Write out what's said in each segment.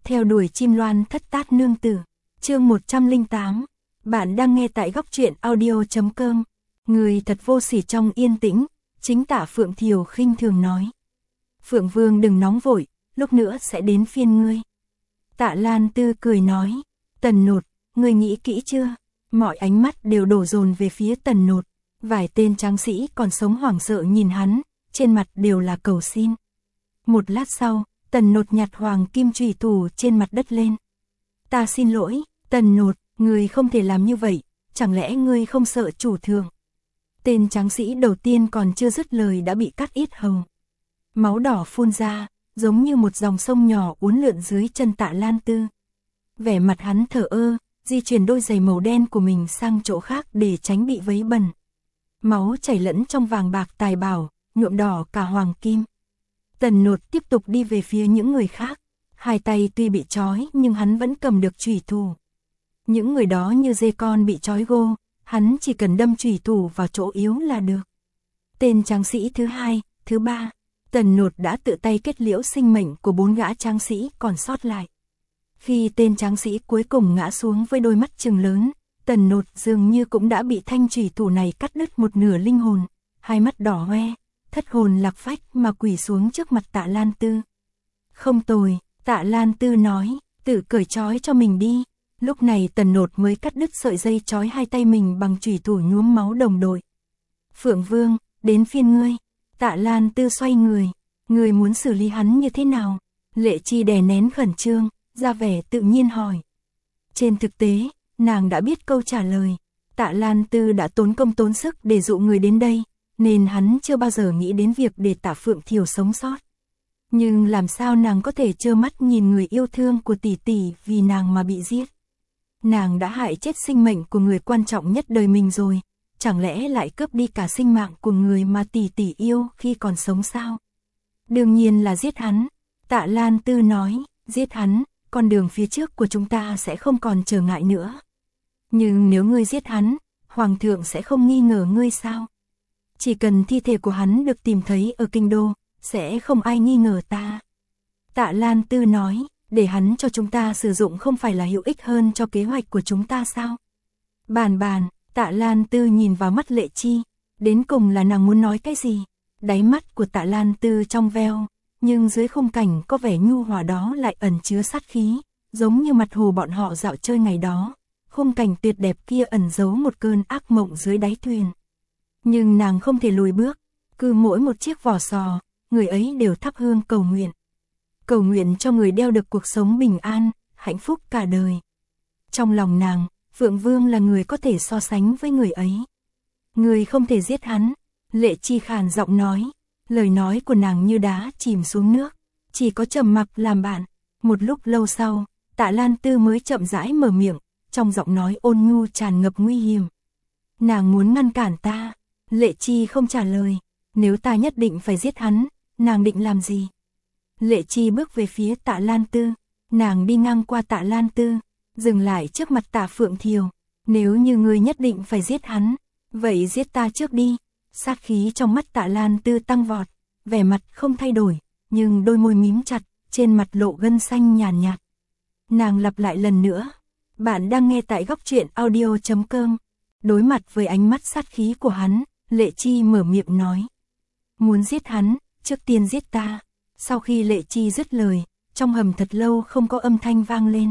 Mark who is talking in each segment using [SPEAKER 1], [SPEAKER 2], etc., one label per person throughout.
[SPEAKER 1] Theo đuổi chim loan thất tát nương tử. Chương 108. Bạn đang nghe tại góc truyện audio.com. Người thật vô sỉ trong yên tĩnh, chính Tạ Phượng Thiều khinh thường nói. Phượng Vương đừng nóng vội, lúc nữa sẽ đến phiên ngươi. Tạ Lan Tư cười nói. Tần Nột, ngươi nghĩ kỹ chưa? Mọi ánh mắt đều đổ dồn về phía Tần Nột. Vài tên tráng sĩ còn sống hoảng sợ nhìn hắn, trên mặt đều là cầu xin. Một lát sau, Tần Nột nhặt hoàng kim chùy thủ trên mặt đất lên. Ta xin lỗi, Tần Nột, ngươi không thể làm như vậy, chẳng lẽ ngươi không sợ chủ thượng? Tên tráng sĩ đầu tiên còn chưa dứt lời đã bị cắt yết hầu. Máu đỏ phun ra, giống như một dòng sông nhỏ uốn lượn dưới chân Tạ Lan Tư. Vẻ mặt hắn thờ ơ, di chuyển đôi giày màu đen của mình sang chỗ khác để tránh bị vấy bẩn. Máu chảy lẫn trong vàng bạc tài bảo, nhuộm đỏ cả hoàng kim. Tần Nột tiếp tục đi về phía những người khác. Hai tay tuy bị trói nhưng hắn vẫn cầm được chùy thủ. Những người đó như dê con bị trói gô, hắn chỉ cần đâm chùy thủ vào chỗ yếu là được. Tên tráng sĩ thứ hai, thứ ba, Tần Nột đã tự tay kết liễu sinh mệnh của 4 gã tráng sĩ còn sót lại. Khi tên tráng sĩ cuối cùng ngã xuống với đôi mắt trừng lớn, Tần Nột dường như cũng đã bị thanh chùy thủ này cắt đứt một nửa linh hồn, hai mắt đỏ hoe, thất hồn lạc phách mà quỳ xuống trước mặt Tạ Lan Tư. Không tồi, Tạ Lan Tư nói, tự cởi trói cho mình đi. Lúc này Tần Nột mới cắt đứt sợi dây trói hai tay mình bằng chùy thủ nhuốm máu đồng đội. Phượng Vương, đến phiên ngươi. Tạ Lan Tư xoay người, ngươi muốn xử lý hắn như thế nào? Lệ Chi đè nén khẩn trương, ra vẻ tự nhiên hỏi. Trên thực tế, nàng đã biết câu trả lời. Tạ Lan Tư đã tốn công tốn sức để dụ người đến đây, nên hắn chưa bao giờ nghĩ đến việc để Tạ Phượng Thiều sống sót. Nhưng làm sao nàng có thể trơ mắt nhìn người yêu thương của tỷ tỷ vì nàng mà bị giết? Nàng đã hại chết sinh mệnh của người quan trọng nhất đời mình rồi, chẳng lẽ lại cướp đi cả sinh mạng của người mà tỷ tỷ yêu khi còn sống sao? Đương nhiên là giết hắn. Tạ Lan Tư nói, giết hắn, con đường phía trước của chúng ta sẽ không còn trở ngại nữa. Nhưng nếu ngươi giết hắn, Hoàng thượng sẽ không nghi ngờ ngươi sao? Chỉ cần thi thể của hắn được tìm thấy ở kinh đô, sẽ không ai nghi ngờ ta. Tạ Lan Tư nói, để hắn cho chúng ta sử dụng không phải là hữu ích hơn cho kế hoạch của chúng ta sao? Bàn, Tạ Lan Tư nhìn vào mắt Lệ Chi, đến cùng là nàng muốn nói cái gì? Đáy mắt của Tạ Lan Tư trong veo, nhưng dưới khung cảnh có vẻ nhu hòa đó lại ẩn chứa sát khí, giống như mặt hồ bọn họ dạo chơi ngày đó. Khung cảnh tuyệt đẹp kia ẩn giấu một cơn ác mộng dưới đáy thuyền. Nhưng nàng không thể lùi bước, cứ mỗi một chiếc vỏ sò, người ấy đều thắp hương cầu nguyện. Cầu nguyện cho người đeo được cuộc sống bình an, hạnh phúc cả đời. Trong lòng nàng, Phượng Vương là người có thể so sánh với người ấy. Người không thể giết hắn, Lệ Chi khàn giọng nói. Lời nói của nàng như đá chìm xuống nước, chỉ có trầm mặc làm bạn. Một lúc lâu sau, Tạ Lan Tư mới chậm rãi mở miệng, trong giọng nói ôn nhu tràn ngập nguy hiểm. Nàng muốn ngăn cản ta. Lệ Chi không trả lời. Nếu ta nhất định phải giết hắn, nàng định làm gì? Lệ Chi bước về phía Tạ Lan Tư. Nàng đi ngang qua Tạ Lan Tư, dừng lại trước mặt Tạ Phượng Thiều. Nếu như ngươi nhất định phải giết hắn, vậy giết ta trước đi. Sát khí trong mắt Tạ Lan Tư tăng vọt, vẻ mặt không thay đổi, nhưng đôi môi mím chặt, trên mặt lộ gân xanh nhàn nhạt. Nàng lặp lại lần nữa. Bạn đang nghe tại góc truyện audio.com. Đối mặt với ánh mắt sát khí của hắn, Lệ Chi mở miệng nói. Muốn giết hắn, trước tiên giết ta. Sau khi Lệ Chi dứt lời, trong hầm thật lâu không có âm thanh vang lên.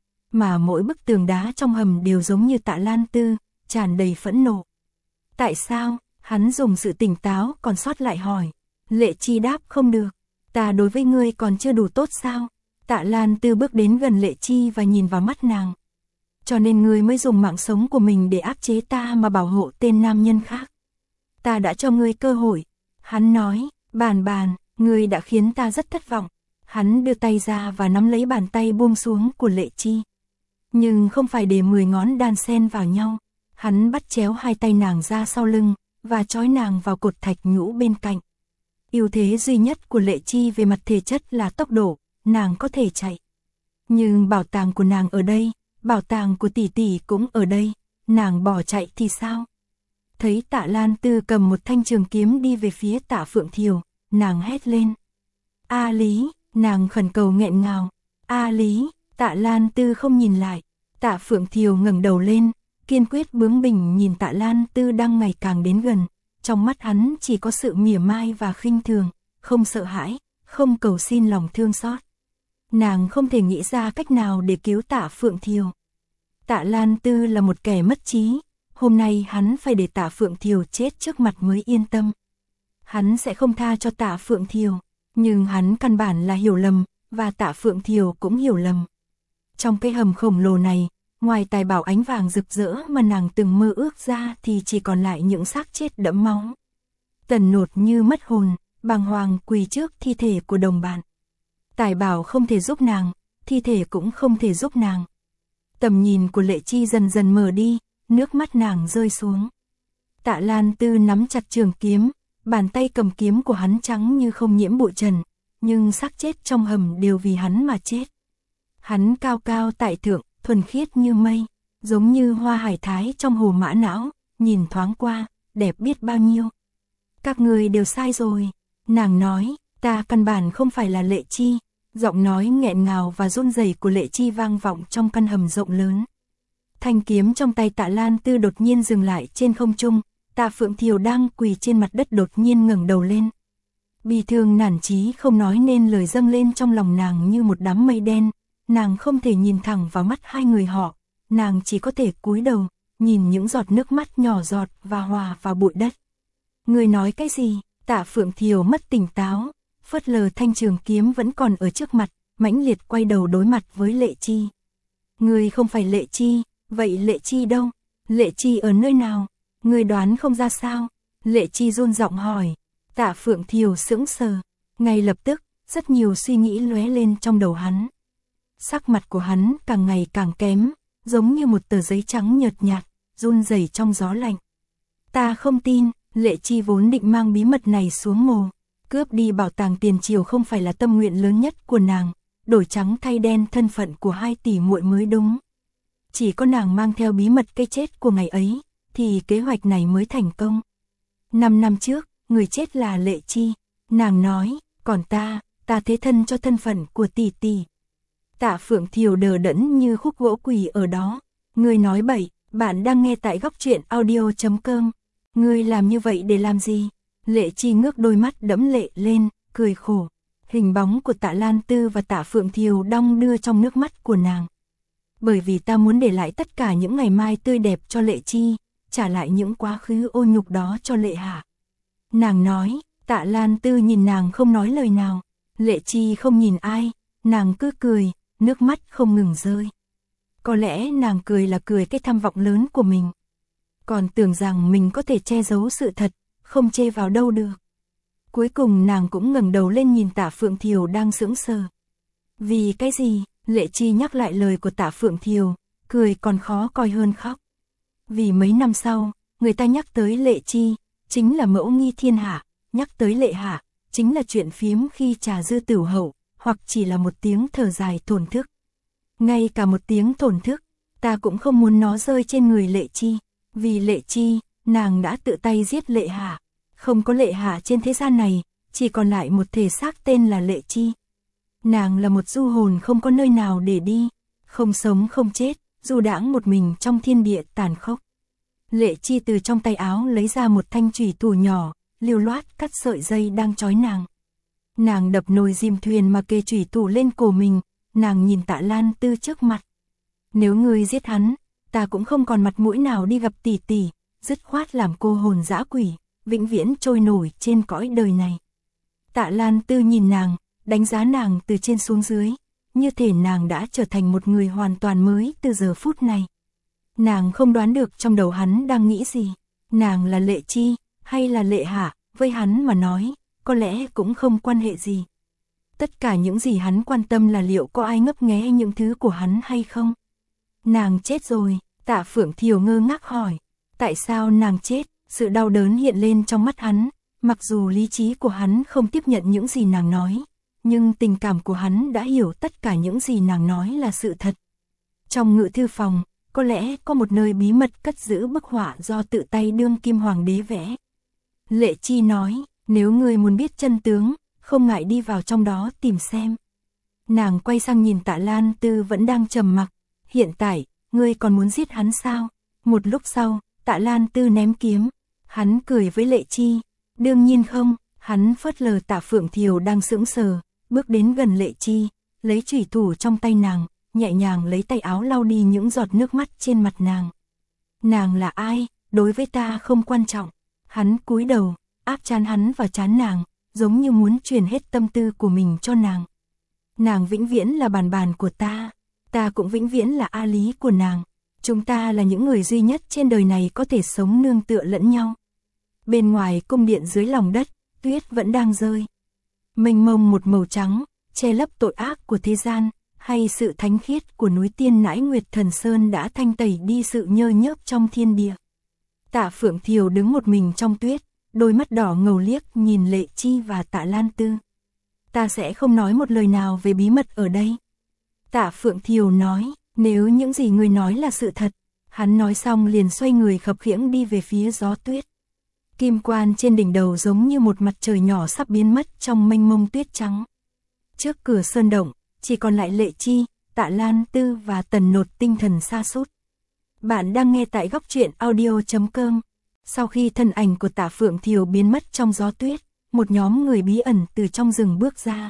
[SPEAKER 1] Mà mỗi bức tường đá trong hầm đều giống như Tạ Lan Tư, tràn đầy phẫn nộ. Tại sao? Hắn dùng sự tỉnh táo còn sót lại hỏi. Lệ Chi đáp không được. Ta đối với ngươi còn chưa đủ tốt sao? Tạ Lan Tư bước đến gần Lệ Chi và nhìn vào mắt nàng. Cho nên ngươi mới dùng mạng sống của mình để áp chế ta mà bảo hộ tên nam nhân khác. Ta đã cho ngươi cơ hội. Hắn nói, bàn, ngươi đã khiến ta rất thất vọng. Hắn đưa tay ra và nắm lấy bàn tay buông xuống của Lệ Chi. Nhưng không phải để 10 ngón đan xen vào nhau. Hắn bắt chéo hai tay nàng ra sau lưng và trói nàng vào cột thạch nhũ bên cạnh. Ưu thế duy nhất của Lệ Chi về mặt thể chất là tốc độ, nàng có thể chạy. Nhưng bảo tàng của nàng ở đây, bảo tàng của tỷ tỷ cũng ở đây, nàng bỏ chạy thì sao? Thấy Tạ Lan Tư cầm một thanh trường kiếm đi về phía Tạ Phượng Thiều, nàng hét lên. A Lý, nàng khẩn cầu nghẹn ngào. A Lý, Tạ Lan Tư không nhìn lại. Tạ Phượng Thiều ngẩng đầu lên, kiên quyết bướng bỉnh nhìn Tạ Lan Tư đang ngày càng đến gần. Trong mắt hắn chỉ có sự mỉa mai và khinh thường, không sợ hãi, không cầu xin lòng thương xót. Nàng không thể nghĩ ra cách nào để cứu Tạ Phượng Thiều. Tạ Lan Tư là một kẻ mất trí, hôm nay hắn phải để Tạ Phượng Thiều chết trước mặt mới yên tâm. Hắn sẽ không tha cho Tạ Phượng Thiều, nhưng hắn căn bản là hiểu lầm, và Tạ Phượng Thiều cũng hiểu lầm. Trong cái hầm khổng lồ này, ngoài tài bảo ánh vàng rực rỡ mà nàng từng mơ ước ra thì chỉ còn lại những xác chết đẫm máu. Tần Nột như mất hồn, bàng hoàng quỳ trước thi thể của đồng bạn. Tài bảo không thể giúp nàng, thi thể cũng không thể giúp nàng. Tầm nhìn của Lệ Chi dần dần mờ đi, nước mắt nàng rơi xuống. Tạ Lan Tư nắm chặt trường kiếm, bàn tay cầm kiếm của hắn trắng như không nhiễm bụi trần, nhưng xác chết trong hầm đều vì hắn mà chết. Hắn cao cao tại thượng, thuần khiết như mây, giống như hoa hải thái trong hồ mã não, nhìn thoáng qua, đẹp biết bao nhiêu. Các người đều sai rồi, nàng nói, ta căn bản không phải là Lệ Chi. Giọng nói nghẹn ngào và run rẩy của Lệ Chi vang vọng trong căn hầm rộng lớn. Thanh kiếm trong tay Tạ Lan Tư đột nhiên dừng lại trên không trung, Tạ Phượng Thiều đang quỳ trên mặt đất đột nhiên ngẩng đầu lên. Bi thương nản chí không nói nên lời dâng lên trong lòng nàng như một đám mây đen, nàng không thể nhìn thẳng vào mắt hai người họ, nàng chỉ có thể cúi đầu, nhìn những giọt nước mắt nhỏ giọt và hòa vào bụi đất. Người nói cái gì? Tạ Phượng Thiều mất tỉnh táo, phớt lờ thanh trường kiếm vẫn còn ở trước mặt, mãnh liệt quay đầu đối mặt với Lệ Chi. Người không phải Lệ Chi, vậy Lệ Chi đâu? Lệ Chi ở nơi nào? Người đoán không ra sao? Lệ Chi run giọng hỏi. Tạ Phượng Thiều sững sờ, ngay lập tức, rất nhiều suy nghĩ lóe lên trong đầu hắn. Sắc mặt của hắn càng ngày càng kém, giống như một tờ giấy trắng nhợt nhạt, run rẩy trong gió lạnh. Ta không tin, Lệ Chi vốn định mang bí mật này xuống mồ. Cướp đi bảo tàng tiền triều không phải là tâm nguyện lớn nhất của nàng, đổi trắng thay đen thân phận của hai tỷ muội mới đúng. Chỉ có nàng mang theo bí mật cái chết của ngày ấy, thì kế hoạch này mới thành công. 5 năm trước, người chết là Lệ Chi, nàng nói, còn ta thế thân cho thân phận của tỷ tỷ. Tạ Phượng Thiều đờ đẫn như khúc gỗ quỳ ở đó. Người nói bậy, bạn đang nghe tại góc truyện audio.com. Người làm như vậy để làm gì? Lệ Chi ngước đôi mắt đẫm lệ lên, cười khổ. Hình bóng của Tạ Lan Tư và Tạ Phượng Thiều đong đưa trong nước mắt của nàng. Bởi vì ta muốn để lại tất cả những ngày mai tươi đẹp cho Lệ Chi, trả lại những quá khứ ô nhục đó cho Lệ Hạ. Nàng nói, Tạ Lan Tư nhìn nàng không nói lời nào. Lệ Chi không nhìn ai, nàng cứ cười, nước mắt không ngừng rơi. Có lẽ nàng cười là cười cái tham vọng lớn của mình. Còn tưởng rằng mình có thể che giấu sự thật, không chê vào đâu được. Cuối cùng nàng cũng ngẩng đầu lên nhìn Tạ Phượng Thiều đang sững sờ. Vì cái gì? Lệ Chi nhắc lại lời của Tạ Phượng Thiều, cười còn khó coi hơn khóc. Vì mấy năm sau, người ta nhắc tới Lệ Chi, chính là mẫu nghi thiên hạ, nhắc tới Lệ Hạ, chính là chuyện phiếm khi trà dư tửu hậu, hoặc chỉ là một tiếng thở dài thổn thức. Ngay cả một tiếng thổn thức, ta cũng không muốn nó rơi trên người Lệ Chi, vì Lệ Chi, nàng đã tự tay giết Lệ Hạ. Không có Lệ Hạ trên thế gian này, chỉ còn lại một thể xác tên là Lệ Chi. Nàng là một du hồn không có nơi nào để đi, không sống không chết, du đãng một mình trong thiên địa tàn khốc. Lệ Chi từ trong tay áo lấy ra một thanh chủy thủ nhỏ, liều loát cắt sợi dây đang trói nàng. Nàng đập nồi dìm thuyền mà kê chủy thủ lên cổ mình, nàng nhìn Tạ Lan Tư trước mặt. Nếu ngươi giết hắn, ta cũng không còn mặt mũi nào đi gặp tỷ tỷ, dứt khoát làm cô hồn dã quỷ, vĩnh viễn trôi nổi trên cõi đời này. Tạ Lan Tư nhìn nàng, đánh giá nàng từ trên xuống dưới, như thể nàng đã trở thành một người hoàn toàn mới từ giờ phút này. Nàng không đoán được trong đầu hắn đang nghĩ gì, nàng là Lệ Chi, hay là Lệ Hạ, với hắn mà nói, có lẽ cũng không quan hệ gì. Tất cả những gì hắn quan tâm là liệu có ai ngấp nghé những thứ của hắn hay không. Nàng chết rồi, Tạ Phượng Thiều ngơ ngác hỏi, tại sao nàng chết? Sự đau đớn hiện lên trong mắt hắn, mặc dù lý trí của hắn không tiếp nhận những gì nàng nói, nhưng tình cảm của hắn đã hiểu tất cả những gì nàng nói là sự thật. Trong ngự thư phòng, có lẽ có một nơi bí mật cất giữ bức họa do tự tay đương kim hoàng đế vẽ. Lệ Chi nói, nếu ngươi muốn biết chân tướng, không ngại đi vào trong đó tìm xem. Nàng quay sang nhìn Tạ Lan Tư vẫn đang trầm mặc. Hiện tại, ngươi còn muốn giết hắn sao? Một lúc sau, Tạ Lan Tư ném kiếm. Hắn cười với Lệ Chi. Đương nhiên không, hắn phớt lờ Tạ Phượng Thiều đang sững sờ, bước đến gần Lệ Chi, lấy chủy thủ trong tay nàng, nhẹ nhàng lấy tay áo lau đi những giọt nước mắt trên mặt nàng. Nàng là ai, đối với ta không quan trọng. Hắn cúi đầu, áp trán hắn vào trán nàng, giống như muốn truyền hết tâm tư của mình cho nàng. Nàng vĩnh viễn là bàn bàn của ta cũng vĩnh viễn là A Lý của nàng. Chúng ta là những người duy nhất trên đời này có thể sống nương tựa lẫn nhau. Bên ngoài cung điện dưới lòng đất, tuyết vẫn đang rơi. Mênh mông một màu trắng, che lấp tội ác của thế gian, hay sự thánh khiết của núi Tiên Nãi Nguyệt Thần Sơn đã thanh tẩy đi sự nhơ nhớp trong thiên địa. Tạ Phượng Thiều đứng một mình trong tuyết, đôi mắt đỏ ngầu liếc nhìn Lệ Chi và Tạ Lan Tư. Ta sẽ không nói một lời nào về bí mật ở đây. Tạ Phượng Thiều nói, nếu những gì ngươi nói là sự thật. Hắn nói xong liền xoay người khập khiễng đi về phía gió tuyết. Kim quan trên đỉnh đầu giống như một mặt trời nhỏ sắp biến mất trong mênh mông tuyết trắng. Trước cửa sơn động, chỉ còn lại Lệ Chi, Tạ Lan Tư và Tần Nột tinh thần sa sút. Bạn đang nghe tại góc truyện audio.com. Sau khi thân ảnh của Tạ Phượng Thiều biến mất trong gió tuyết, một nhóm người bí ẩn từ trong rừng bước ra.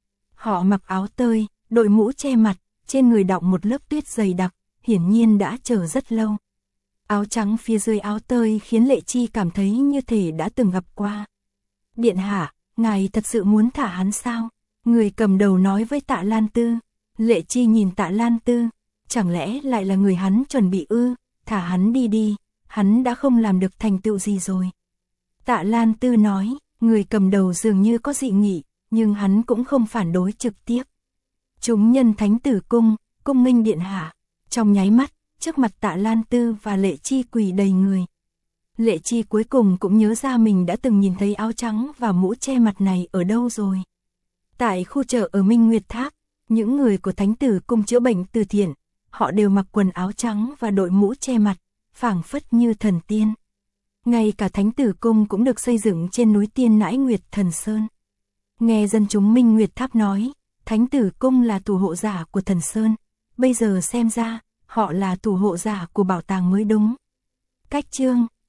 [SPEAKER 1] Họ mặc áo tơi, đội mũ che mặt, trên người đọng một lớp tuyết dày đặc, hiển nhiên đã chờ rất lâu. Áo trắng phía dưới áo tơi khiến Lệ Chi cảm thấy như thể đã từng gặp qua. Điện hạ, ngài thật sự muốn thả hắn sao? Người cầm đầu nói với Tạ Lan Tư. Lệ Chi nhìn Tạ Lan Tư, chẳng lẽ lại là người hắn chuẩn bị ư? Thả hắn đi đi, hắn đã không làm được thành tựu gì rồi. Tạ Lan Tư nói, người cầm đầu dường như có dị nghị, nhưng hắn cũng không phản đối trực tiếp. Chúng nhân Thánh Tử Cung, cung nghênh điện hạ. Trong nháy mắt, trước mặt Tạ Lan Tư và Lệ Chi quỳ đầy người. Lệ Chi cuối cùng cũng nhớ ra mình đã từng nhìn thấy áo trắng và mũ che mặt này ở đâu rồi. Tại khu chợ ở Minh Nguyệt Tháp, những người của Thánh Tử Cung chữa bệnh từ thiện, họ đều mặc quần áo trắng và đội mũ che mặt, phảng phất như thần tiên. Ngay cả Thánh Tử Cung cũng được xây dựng trên núi Tiên Nãi Nguyệt Thần Sơn. Nghe dân chúng Minh Nguyệt Tháp nói, Thánh Tử Cung là thủ hộ giả của Thần Sơn, bây giờ xem ra, họ là thủ hộ giả của bảo tàng mới đúng. Cách chương